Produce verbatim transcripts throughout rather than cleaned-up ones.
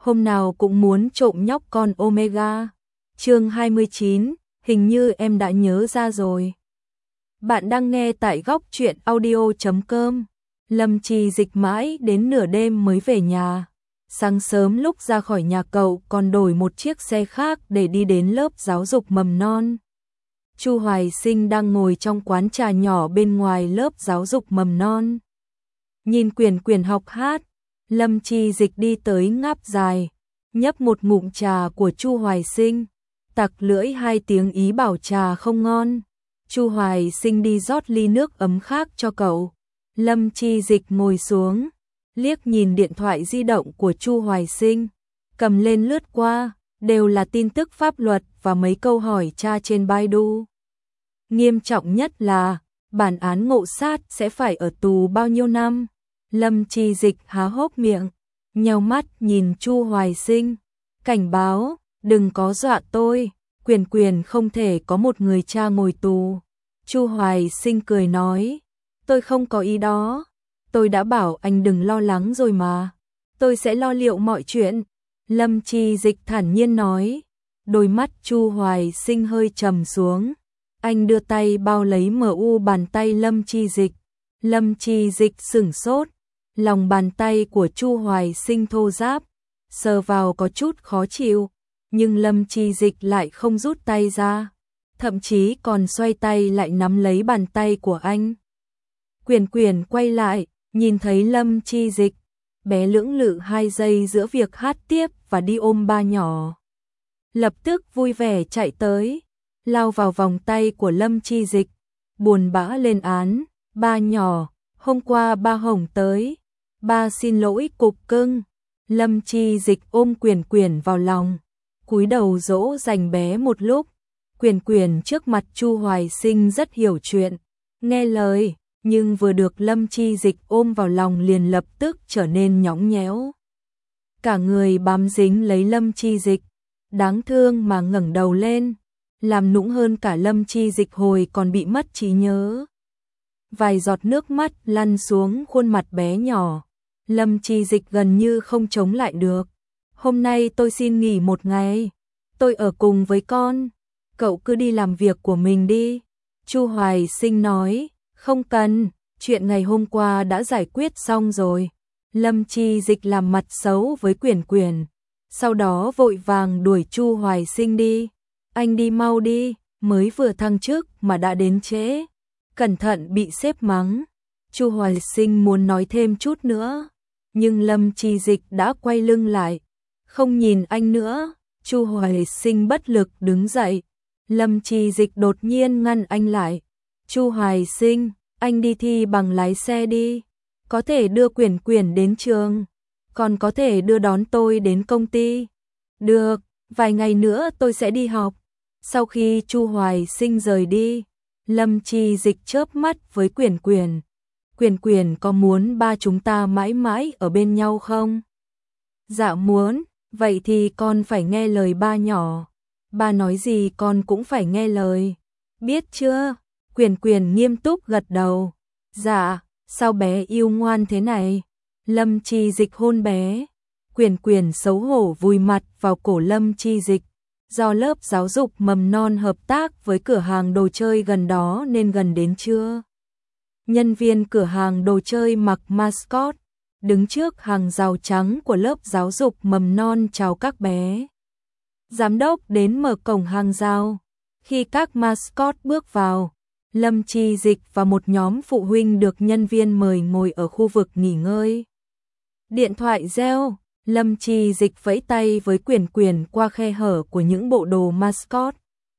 hôm nào cũng muốn trộm nhóc con Omega. Chương hai mươi chín, hình như em đã nhớ ra rồi. Bạn đang nghe tại góc truyện audio chấm com. Lâm Trì Dịch mãi đến nửa đêm mới về nhà. Sáng sớm lúc ra khỏi nhà cậu còn đổi một chiếc xe khác để đi đến lớp giáo dục mầm non. Chu Hoài Sinh đang ngồi trong quán trà nhỏ bên ngoài lớp giáo dục mầm non. Nhìn Quyền Quyền học hát, Lâm Trì Dịch đi tới ngáp dài, nhấp một ngụm trà của Chu Hoài Sinh, tặc lưỡi hai tiếng ý bảo trà không ngon. Chu Hoài Sinh đi rót ly nước ấm khác cho cậu. Lâm Trì Dịch ngồi xuống, liếc nhìn điện thoại di động của Chu Hoài Sinh, cầm lên lướt qua, đều là tin tức pháp luật và mấy câu hỏi tra trên Baidu. Nghiêm trọng nhất là, bản án ngộ sát sẽ phải ở tù bao nhiêu năm? Lâm Trì Dịch há hốc miệng, nheo mắt nhìn Chu Hoài Sinh, cảnh báo, đừng có dọa tôi, Quyền Quyền không thể có một người cha ngồi tù. Chu Hoài Sinh cười nói, tôi không có ý đó, tôi đã bảo anh đừng lo lắng rồi mà, tôi sẽ lo liệu mọi chuyện. Lâm Trì Dịch thản nhiên nói, đôi mắt Chu Hoài Sinh hơi trầm xuống, anh đưa tay bao lấy mờ u bàn tay Lâm Trì Dịch. Lâm Trì Dịch sửng sốt, lòng bàn tay của Chu Hoài Sinh thô ráp, sờ vào có chút khó chịu, nhưng Lâm Trì Dịch lại không rút tay ra, thậm chí còn xoay tay lại nắm lấy bàn tay của anh. Quyền Quyền quay lại, nhìn thấy Lâm Trì Dịch, bé lưỡng lự hai giây giữa việc hát tiếp và đi ôm ba nhỏ. Lập tức vui vẻ chạy tới, lao vào vòng tay của Lâm Trì Dịch, buồn bã lên án, ba nhỏ, hôm qua ba Hồng tới, ba xin lỗi cục cưng. Lâm Trì Dịch ôm Quyền Quyền vào lòng, cúi đầu dỗ dành bé một lúc. Quyền Quyền trước mặt Chu Hoài Sinh rất hiểu chuyện, nghe lời, nhưng vừa được Lâm Trì Dịch ôm vào lòng liền lập tức trở nên nhõng nhẽo. Cả người bám dính lấy Lâm Trì Dịch, đáng thương mà ngẩng đầu lên, làm nũng hơn cả Lâm Trì Dịch hồi còn bị mất trí nhớ. Vài giọt nước mắt lăn xuống khuôn mặt bé nhỏ, Lâm Trì Dịch gần như không chống lại được. Hôm nay tôi xin nghỉ một ngày, tôi ở cùng với con, cậu cứ đi làm việc của mình đi. Chu Hoài Sinh nói, không cần, chuyện ngày hôm qua đã giải quyết xong rồi. Lâm Trì Dịch làm mặt xấu với Quyền Quyền, sau đó vội vàng đuổi Chu Hoài Sinh đi. Anh đi mau đi, mới vừa thăng chức mà đã đến trễ, cẩn thận bị sếp mắng. Chu Hoài Sinh muốn nói thêm chút nữa, nhưng Lâm Trì Dịch đã quay lưng lại, không nhìn anh nữa. Chu Hoài Sinh bất lực đứng dậy, Lâm Trì Dịch đột nhiên ngăn anh lại. Chu Hoài Sinh, anh đi thi bằng lái xe đi, có thể đưa Quyền Quyền đến trường, còn có thể đưa đón tôi đến công ty. Được, vài ngày nữa tôi sẽ đi học. Sau khi Chu Hoài Sinh rời đi, Lâm Trì Dịch chớp mắt với Quyền Quyền. Quyền Quyền có muốn ba chúng ta mãi mãi ở bên nhau không? Dạ muốn, vậy thì con phải nghe lời ba nhỏ. Ba nói gì con cũng phải nghe lời, biết chưa? Quyền Quyền nghiêm túc gật đầu. Dạ, sao bé yêu ngoan thế này? Lâm Trì Dịch hôn bé. Quyền Quyền xấu hổ vùi mặt vào cổ Lâm Trì Dịch. Do lớp giáo dục mầm non hợp tác với cửa hàng đồ chơi gần đó nên gần đến trưa, nhân viên cửa hàng đồ chơi mặc mascot, đứng trước hàng rào trắng của lớp giáo dục mầm non chào các bé. Giám đốc đến mở cổng hàng rào. Khi các mascot bước vào, Lâm Trì Dịch và một nhóm phụ huynh được nhân viên mời ngồi ở khu vực nghỉ ngơi. Điện thoại reo, Lâm Trì Dịch vẫy tay với Quyền Quyền qua khe hở của những bộ đồ mascot.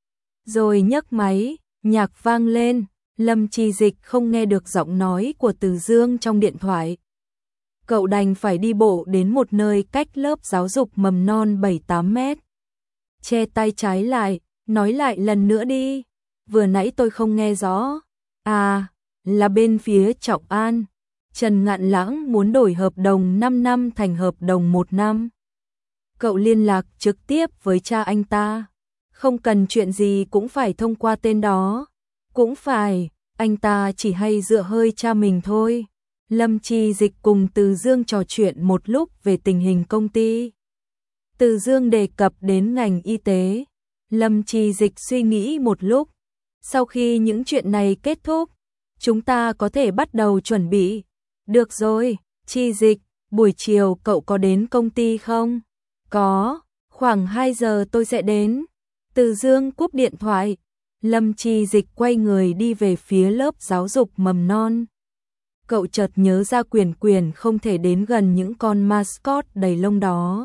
Rồi nhấc máy, nhạc vang lên, Lâm Trì Dịch không nghe được giọng nói của Từ Dương trong điện thoại. Cậu đành phải đi bộ đến một nơi cách lớp giáo dục mầm non bảy tám mét. Che tay trái lại, nói lại lần nữa đi, vừa nãy tôi không nghe rõ. À, là bên phía Trọng An, Trần Ngạn Lãng muốn đổi hợp đồng năm năm thành hợp đồng một năm. Cậu liên lạc trực tiếp với cha anh ta, không cần chuyện gì cũng phải thông qua tên đó. Cũng phải, anh ta chỉ hay dựa hơi cha mình thôi. Lâm Trì Dịch cùng Từ Dương trò chuyện một lúc về tình hình công ty. Từ Dương đề cập đến ngành y tế. Lâm Chi Dịch suy nghĩ một lúc. Sau khi những chuyện này kết thúc, chúng ta có thể bắt đầu chuẩn bị. Được rồi, Chi Dịch, buổi chiều cậu có đến công ty không? Có, khoảng hai giờ tôi sẽ đến. Từ Dương cúp điện thoại. Lâm Chi Dịch quay người đi về phía lớp giáo dục mầm non. Cậu chợt nhớ ra Quyền Quyền không thể đến gần những con mascot đầy lông đó.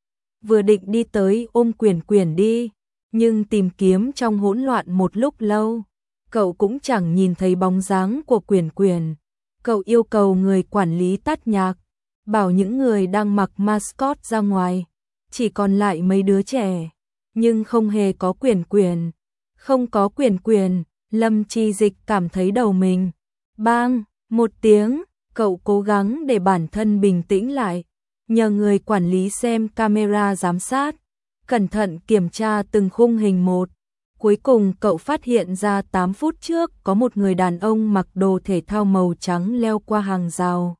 Vừa định đi tới ôm Quyền Quyền đi, nhưng tìm kiếm trong hỗn loạn một lúc lâu, cậu cũng chẳng nhìn thấy bóng dáng của Quyền Quyền. Cậu yêu cầu người quản lý tắt nhạc, bảo những người đang mặc mascot ra ngoài, chỉ còn lại mấy đứa trẻ, nhưng không hề có Quyền Quyền. Không có Quyền Quyền, Lâm Chi Dịch cảm thấy đầu mình bang một tiếng. Cậu cố gắng để bản thân bình tĩnh lại, nhờ người quản lý xem camera giám sát, cẩn thận kiểm tra từng khung hình một. Cuối cùng cậu phát hiện ra tám phút trước có một người đàn ông mặc đồ thể thao màu trắng leo qua hàng rào,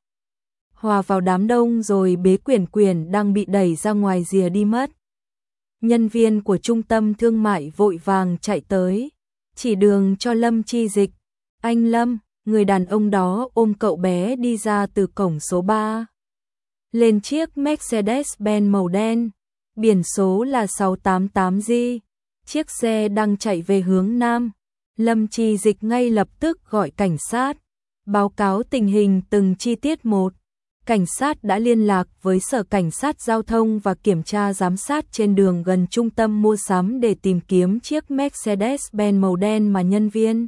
hòa vào đám đông rồi bế Quyền Quyền đang bị đẩy ra ngoài rìa đi mất. Nhân viên của trung tâm thương mại vội vàng chạy tới, chỉ đường cho Lâm Chi Dịch. Anh Lâm, người đàn ông đó ôm cậu bé đi ra từ cổng số ba. Lên chiếc Mercedes-Benz màu đen, biển số là sáu tám tám G. Chiếc xe đang chạy về hướng Nam. Lâm Chi Dịch ngay lập tức gọi cảnh sát, báo cáo tình hình từng chi tiết một. Cảnh sát đã liên lạc với sở cảnh sát giao thông và kiểm tra giám sát trên đường gần trung tâm mua sắm để tìm kiếm chiếc Mercedes-Benz màu đen mà nhân viên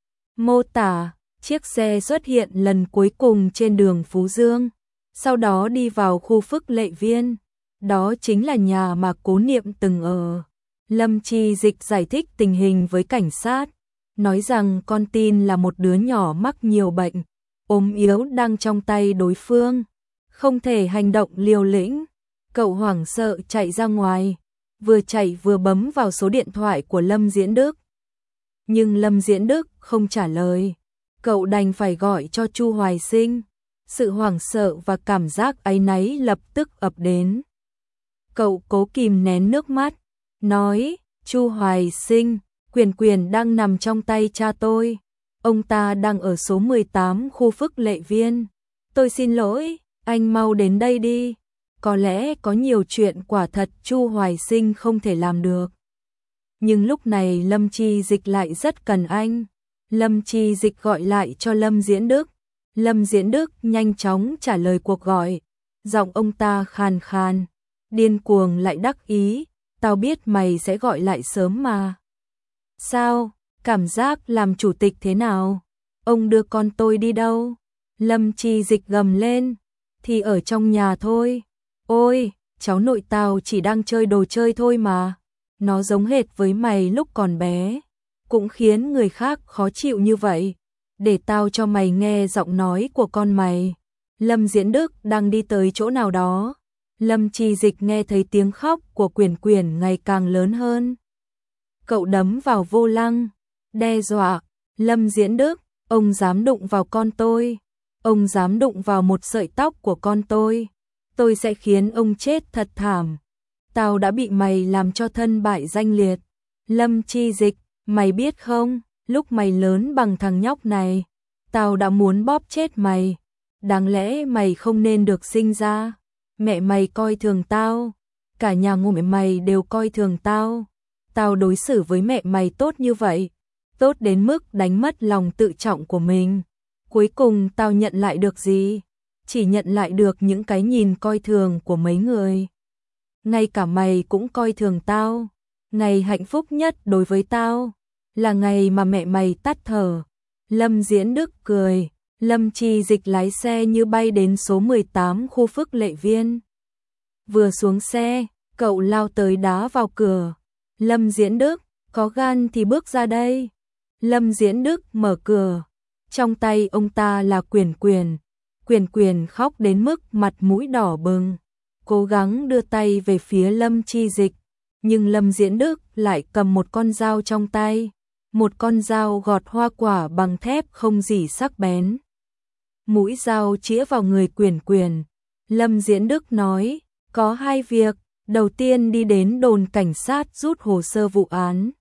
mô tả. Chiếc xe xuất hiện lần cuối cùng trên đường Phú Dương, sau đó đi vào khu Phước Lệ Viên. Đó chính là nhà mà Cố Niệm từng ở. Lâm Chi Dịch giải thích tình hình với cảnh sát, nói rằng con tin là một đứa nhỏ mắc nhiều bệnh, ốm yếu đang trong tay đối phương, không thể hành động liều lĩnh. Cậu hoảng sợ chạy ra ngoài, vừa chạy vừa bấm vào số điện thoại của Lâm Diễn Đức. Nhưng Lâm Diễn Đức không trả lời, cậu đành phải gọi cho Chu Hoài Sinh. Sự hoảng sợ và cảm giác áy náy lập tức ập đến. Cậu cố kìm nén nước mắt, nói, Chu Hoài Sinh, Quyền Quyền đang nằm trong tay cha tôi. Ông ta đang ở số mười tám khu Phước Lệ Viên. Tôi xin lỗi, anh mau đến đây đi. Có lẽ có nhiều chuyện quả thật Chu Hoài Sinh không thể làm được. Nhưng lúc này Lâm Chi Dịch lại rất cần anh. Lâm Chi Dịch gọi lại cho Lâm Diễn Đức. Lâm Diễn Đức nhanh chóng trả lời cuộc gọi. Giọng ông ta khàn khàn, điên cuồng lại đắc ý. Tao biết mày sẽ gọi lại sớm mà. Sao? Cảm giác làm chủ tịch thế nào? Ông đưa con tôi đi đâu? Lâm Chi Dịch gầm lên. Thì ở trong nhà thôi. Ôi, cháu nội tao chỉ đang chơi đồ chơi thôi mà. Nó giống hệt với mày lúc còn bé. Cũng khiến người khác khó chịu như vậy. Để tao cho mày nghe giọng nói của con mày. Lâm Diễn Đức đang đi tới chỗ nào đó. Lâm Chi Dịch nghe thấy tiếng khóc của Quyền Quyền ngày càng lớn hơn. Cậu đấm vào vô lăng, đe dọa, Lâm Diễn Đức, ông dám đụng vào con tôi, ông dám đụng vào một sợi tóc của con tôi, tôi sẽ khiến ông chết thật thảm. Tao đã bị mày làm cho thân bại danh liệt. Lâm Chi Dịch, mày biết không, lúc mày lớn bằng thằng nhóc này, tao đã muốn bóp chết mày. Đáng lẽ mày không nên được sinh ra. Mẹ mày coi thường tao, cả nhà ngô mẹ mày đều coi thường tao. Tao đối xử với mẹ mày tốt như vậy, tốt đến mức đánh mất lòng tự trọng của mình. Cuối cùng tao nhận lại được gì? Chỉ nhận lại được những cái nhìn coi thường của mấy người. Ngay cả mày cũng coi thường tao. Ngày hạnh phúc nhất đối với tao là ngày mà mẹ mày tắt thở. Lâm Diễn Đức cười. Lâm Chi Dịch lái xe như bay đến số mười tám khu Phước Lệ Viên. Vừa xuống xe, cậu lao tới đá vào cửa. Lâm Diễn Đức, có gan thì bước ra đây. Lâm Diễn Đức mở cửa. Trong tay ông ta là Quyền Quyền. Quyền Quyền khóc đến mức mặt mũi đỏ bừng, cố gắng đưa tay về phía Lâm Chi Dịch. Nhưng Lâm Diễn Đức lại cầm một con dao trong tay. Một con dao gọt hoa quả bằng thép không gì sắc bén. Mũi dao chĩa vào người Quyền Quyền. Lâm Diễn Đức nói, có hai việc, Đầu tiên đi đến đồn cảnh sát rút hồ sơ vụ án.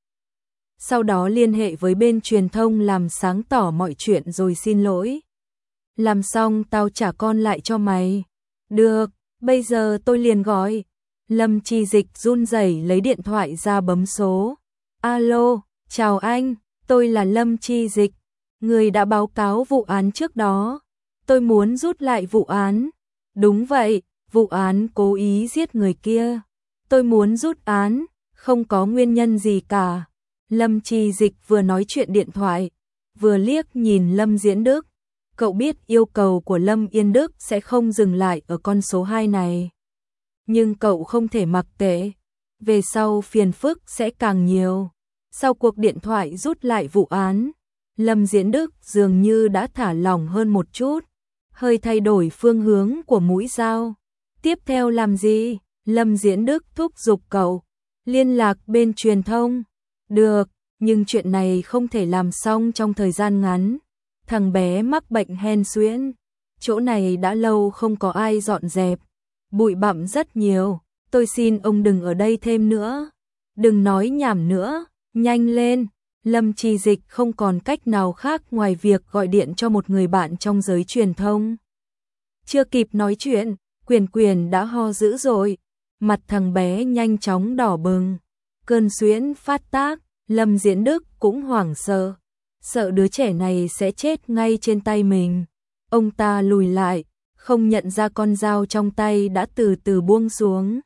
Sau đó liên hệ với bên truyền thông làm sáng tỏ mọi chuyện rồi xin lỗi. Làm xong tao trả con lại cho mày. Được, bây giờ tôi liền gọi. Lâm Chi Dịch run rẩy lấy điện thoại ra bấm số. Alo, chào anh, tôi là Lâm Chi Dịch, người đã báo cáo vụ án trước đó. Tôi muốn rút lại vụ án. Đúng vậy, vụ án cố ý giết người kia. Tôi muốn rút án, không có nguyên nhân gì cả. Lâm Chi Dịch vừa nói chuyện điện thoại, vừa liếc nhìn Lâm Diễn Đức. Cậu biết yêu cầu của Lâm Yên Đức sẽ không dừng lại ở con số hai này. Nhưng cậu không thể mặc kệ, về sau phiền phức sẽ càng nhiều. Sau cuộc điện thoại rút lại vụ án, Lâm Diễn Đức dường như đã thả lỏng hơn một chút, hơi thay đổi phương hướng của mũi dao. Tiếp theo làm gì? Lâm Diễn Đức thúc giục cậu. Liên lạc bên truyền thông. Được, nhưng chuyện này không thể làm xong trong thời gian ngắn. Thằng bé mắc bệnh hen suyễn. Chỗ này đã lâu không có ai dọn dẹp. Bụi bặm rất nhiều. Tôi xin ông đừng ở đây thêm nữa. Đừng nói nhảm nữa. Nhanh lên. Lâm Chi Dịch không còn cách nào khác ngoài việc gọi điện cho một người bạn trong giới truyền thông. Chưa kịp nói chuyện, Quyền Quyền đã ho dữ rồi. Mặt thằng bé nhanh chóng đỏ bừng. Cơn suyễn phát tác, Lâm Diễn Đức cũng hoảng sợ. Sợ đứa trẻ này sẽ chết ngay trên tay mình. Ông ta lùi lại, không nhận ra con dao trong tay đã từ từ buông xuống.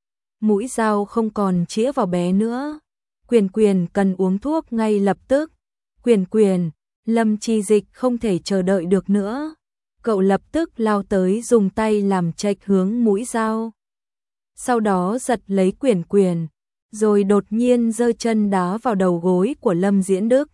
Mũi dao không còn chĩa vào bé nữa. Quyền Quyền cần uống thuốc ngay lập tức. Quyền Quyền, Lâm Chi Dịch không thể chờ đợi được nữa. Cậu lập tức lao tới dùng tay làm chệch hướng mũi dao. Sau đó giật lấy Quyền Quyền, rồi đột nhiên giơ chân đá vào đầu gối của Lâm Diễn Đức.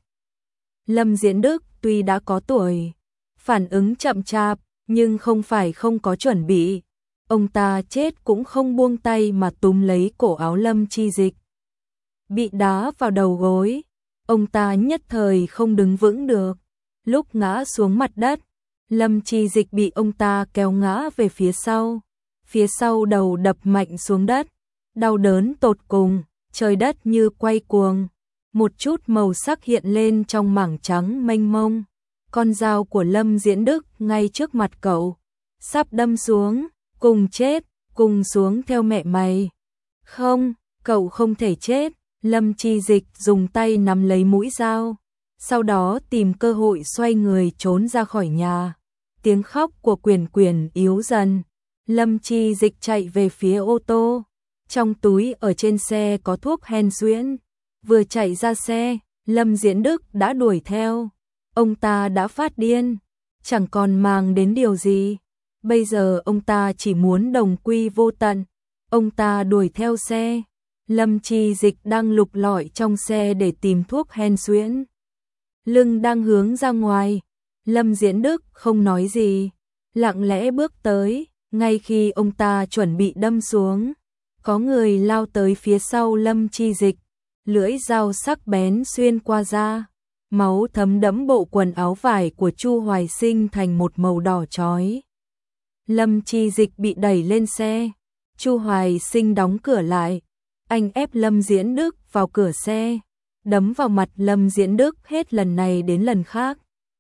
Lâm Diễn Đức tuy đã có tuổi, phản ứng chậm chạp, nhưng không phải không có chuẩn bị. Ông ta chết cũng không buông tay mà túm lấy cổ áo Lâm Chi Dịch. Bị đá vào đầu gối, ông ta nhất thời không đứng vững được. Lúc ngã xuống mặt đất, Lâm Chi Dịch bị ông ta kéo ngã về phía sau. Phía sau đầu đập mạnh xuống đất, đau đớn tột cùng, trời đất như quay cuồng. Một chút màu sắc hiện lên trong mảng trắng mênh mông. Con dao của Lâm Diễn Đức ngay trước mặt cậu, sắp đâm xuống, cùng chết, cùng xuống theo mẹ mày. Không, cậu không thể chết. Lâm Chi Dịch dùng tay nắm lấy mũi dao, sau đó tìm cơ hội xoay người trốn ra khỏi nhà. Tiếng khóc của Quyền Quyền yếu dần. Lâm Chi Dịch chạy về phía ô tô. Trong túi ở trên xe có thuốc hen suyễn. Vừa chạy ra xe, Lâm Diễn Đức đã đuổi theo. Ông ta đã phát điên, chẳng còn màng đến điều gì. Bây giờ ông ta chỉ muốn đồng quy vô tận. Ông ta đuổi theo xe. Lâm Chi Dịch đang lục lọi trong xe để tìm thuốc hen suyễn. Lưng đang hướng ra ngoài. Lâm Diễn Đức không nói gì, lặng lẽ bước tới. Ngay khi ông ta chuẩn bị đâm xuống, có người lao tới phía sau Lâm Chi Dịch. Lưỡi dao sắc bén xuyên qua da, máu thấm đẫm bộ quần áo vải của Chu Hoài Sinh thành một màu đỏ chói. Lâm Chi Dịch bị đẩy lên xe. Chu Hoài Sinh đóng cửa lại. Anh ép Lâm Diễn Đức vào cửa xe, đấm vào mặt Lâm Diễn Đức hết lần này đến lần khác.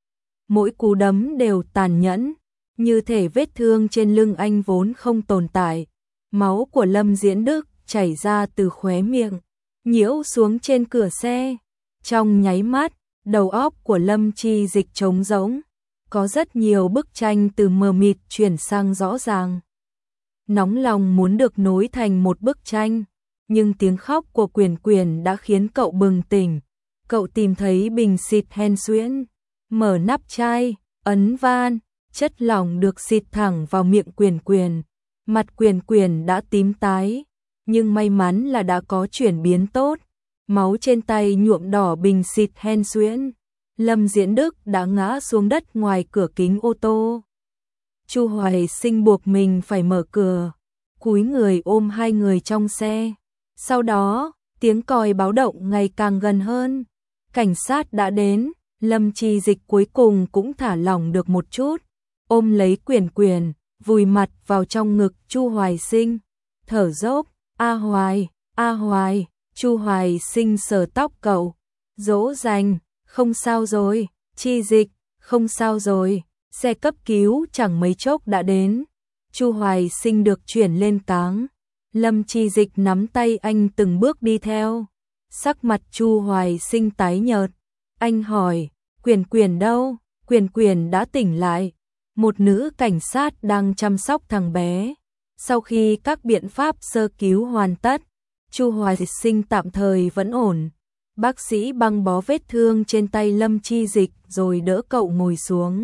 Mỗi cú đấm đều tàn nhẫn, như thể vết thương trên lưng anh vốn không tồn tại. Máu của Lâm Diễn Đức chảy ra từ khóe miệng, nhiễu xuống trên cửa xe. Trong nháy mắt, đầu óc của Lâm Chi Dịch trống rỗng. Có rất nhiều bức tranh từ mờ mịt chuyển sang rõ ràng. Nóng lòng muốn được nối thành một bức tranh, nhưng tiếng khóc của Quyền Quyền đã khiến cậu bừng tỉnh. Cậu tìm thấy bình xịt hen suyễn, mở nắp chai, ấn van, chất lỏng được xịt thẳng vào miệng Quyền Quyền. Mặt Quyền Quyền đã tím tái, nhưng may mắn là đã có chuyển biến tốt. Máu trên tay nhuộm đỏ bình xịt hen suyễn. Lâm Diễn Đức đã ngã xuống đất ngoài cửa kính ô tô. Chu Hoài Sinh buộc mình phải mở cửa, cúi người ôm hai người trong xe. Sau đó, tiếng còi báo động ngày càng gần hơn. Cảnh sát đã đến. Lâm Chi Dịch cuối cùng cũng thả lỏng được một chút, ôm lấy Quyền Quyền, vùi mặt vào trong ngực Chu Hoài Sinh, thở dốc. A Hoài, A Hoài, Chu Hoài Sinh sờ tóc cậu, dỗ dành, không sao rồi, Chi Dịch, không sao rồi, xe cấp cứu chẳng mấy chốc đã đến. Chu Hoài Sinh được chuyển lên cáng. Lâm Chi Dịch nắm tay anh từng bước đi theo. Sắc mặt Chu Hoài Sinh tái nhợt. Anh hỏi, Quyền Quyền đâu? Quyền Quyền đã tỉnh lại. Một nữ cảnh sát đang chăm sóc thằng bé. Sau khi các biện pháp sơ cứu hoàn tất, Chu Hoài Sinh tạm thời vẫn ổn. Bác sĩ băng bó vết thương trên tay Lâm Chi Dịch rồi đỡ cậu ngồi xuống.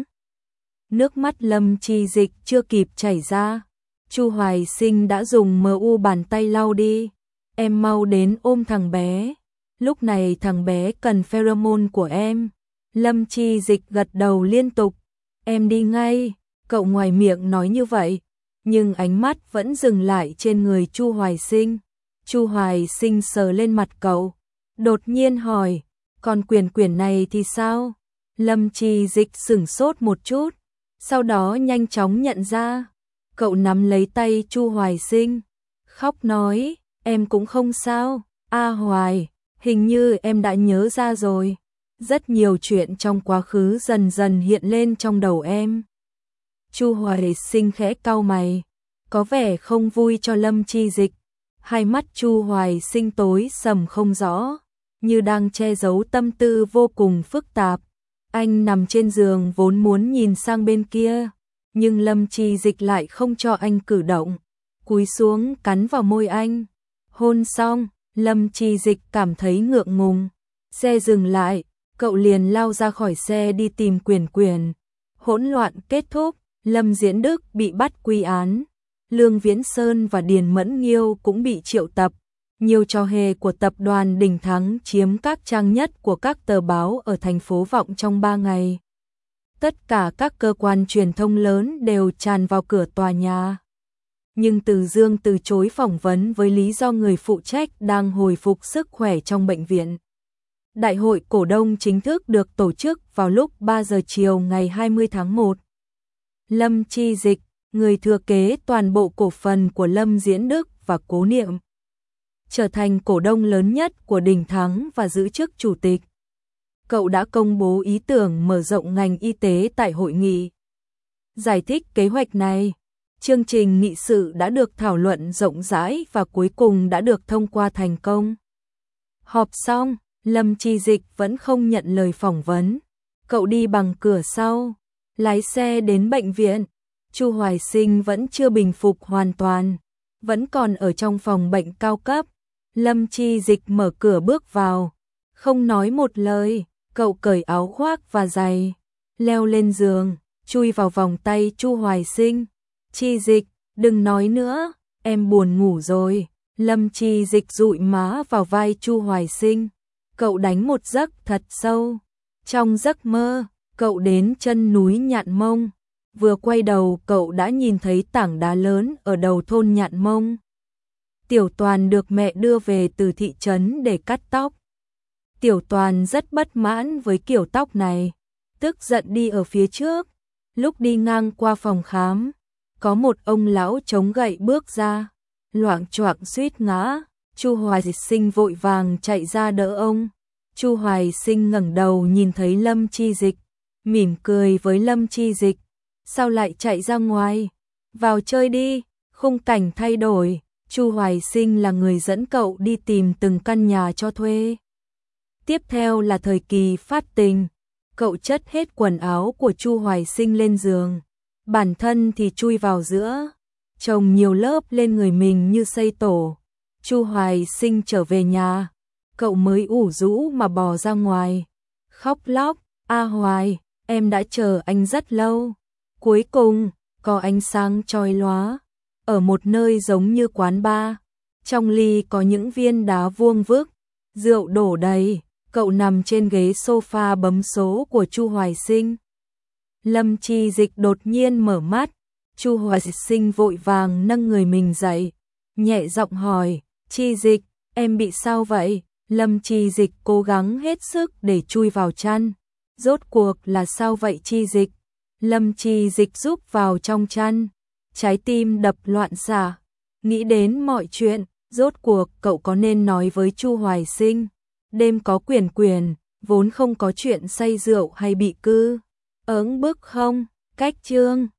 Nước mắt Lâm Chi Dịch chưa kịp chảy ra, Chu Hoài Sinh đã dùng mờ u bàn tay lau đi. Em mau đến ôm thằng bé. Lúc này thằng bé cần pheromone của em. Lâm Chi Dịch gật đầu liên tục. Em đi ngay. Cậu ngoài miệng nói như vậy, nhưng ánh mắt vẫn dừng lại trên người Chu Hoài Sinh. Chu Hoài Sinh sờ lên mặt cậu, đột nhiên hỏi, còn Quyền Quyền này thì sao? Lâm Chi Dịch sửng sốt một chút, sau đó nhanh chóng nhận ra. Cậu nắm lấy tay Chu Hoài Sinh, khóc nói, em cũng không sao. A Hoài, hình như em đã nhớ ra rồi. Rất nhiều chuyện trong quá khứ dần dần hiện lên trong đầu em. Chu Hoài Sinh khẽ cau mày, có vẻ không vui cho Lâm Chi Dịch. Hai mắt Chu Hoài Sinh tối sầm không rõ, như đang che giấu tâm tư vô cùng phức tạp. Anh nằm trên giường vốn muốn nhìn sang bên kia, nhưng Lâm Chi Dịch lại không cho anh cử động, cúi xuống cắn vào môi anh. Hôn xong, Lâm Chi Dịch cảm thấy ngượng ngùng. Xe dừng lại, cậu liền lao ra khỏi xe đi tìm Quyền Quyền. Hỗn loạn kết thúc, Lâm Diễn Đức bị bắt quy án. Lương Viễn Sơn và Điền Mẫn Nghiêu cũng bị triệu tập. Nhiều trò hề của tập đoàn Đình Thắng chiếm các trang nhất của các tờ báo ở thành phố Vọng trong ba ngày. Tất cả các cơ quan truyền thông lớn đều tràn vào cửa tòa nhà. Nhưng Từ Dương từ chối phỏng vấn với lý do người phụ trách đang hồi phục sức khỏe trong bệnh viện. Đại hội cổ đông chính thức được tổ chức vào lúc ba giờ chiều ngày hai mươi tháng một. Lâm Chi Dịch, người thừa kế toàn bộ cổ phần của Lâm Diễn Đức và Cố Niệm, trở thành cổ đông lớn nhất của Đình Thắng và giữ chức chủ tịch. Cậu đã công bố ý tưởng mở rộng ngành y tế tại hội nghị. Giải thích kế hoạch này, chương trình nghị sự đã được thảo luận rộng rãi và cuối cùng đã được thông qua thành công. Họp xong, Lâm Chi Dịch vẫn không nhận lời phỏng vấn. Cậu đi bằng cửa sau, lái xe đến bệnh viện. Chu Hoài Sinh vẫn chưa bình phục hoàn toàn, vẫn còn ở trong phòng bệnh cao cấp. Lâm Chi Dịch mở cửa bước vào, không nói một lời, cậu cởi áo khoác và giày, leo lên giường, chui vào vòng tay Chu Hoài Sinh. Chi Dịch, đừng nói nữa, em buồn ngủ rồi. Lâm Chi Dịch dụi má vào vai Chu Hoài Sinh. Cậu đánh một giấc thật sâu. Trong giấc mơ, cậu đến chân núi Nhạn Mông. Vừa quay đầu cậu đã nhìn thấy tảng đá lớn ở đầu thôn Nhạn Mông. Tiểu Toàn được mẹ đưa về từ thị trấn để cắt tóc. Tiểu Toàn rất bất mãn với kiểu tóc này, tức giận đi ở phía trước. Lúc đi ngang qua phòng khám, có một ông lão chống gậy bước ra, loạng choạng suýt ngã. Chu Hoài Sinh vội vàng chạy ra đỡ ông. Chu Hoài Sinh ngẩng đầu nhìn thấy Lâm Chi Dịch, mỉm cười với Lâm Chi Dịch. Sao lại chạy ra ngoài? Vào chơi đi. Khung cảnh thay đổi, Chu Hoài Sinh là người dẫn cậu đi tìm từng căn nhà cho thuê. Tiếp theo là thời kỳ phát tình. Cậu chất hết quần áo của Chu Hoài Sinh lên giường, bản thân thì chui vào giữa, chồng nhiều lớp lên người mình như xây tổ. Chu Hoài Sinh trở về nhà, cậu mới ủ rũ mà bò ra ngoài, khóc lóc, A Hoài, em đã chờ anh rất lâu. Cuối cùng, có ánh sáng chói lóa, ở một nơi giống như quán bar, trong ly có những viên đá vuông vức, rượu đổ đầy, cậu nằm trên ghế sofa bấm số của Chu Hoài Sinh. Lâm Chi Dịch đột nhiên mở mắt, Chu Hoài Sinh vội vàng nâng người mình dậy, nhẹ giọng hỏi, Chi Dịch, em bị sao vậy? Lâm Chi Dịch cố gắng hết sức để chui vào chăn. Rốt cuộc là sao vậy Chi Dịch? Lâm Chi Dịch rúc vào trong chăn, trái tim đập loạn xạ, nghĩ đến mọi chuyện, Rốt cuộc cậu có nên nói với Chu Hoài Sinh, đêm có quyền quyền, vốn không có chuyện say rượu hay bị cư ỡng bức không? Cách chương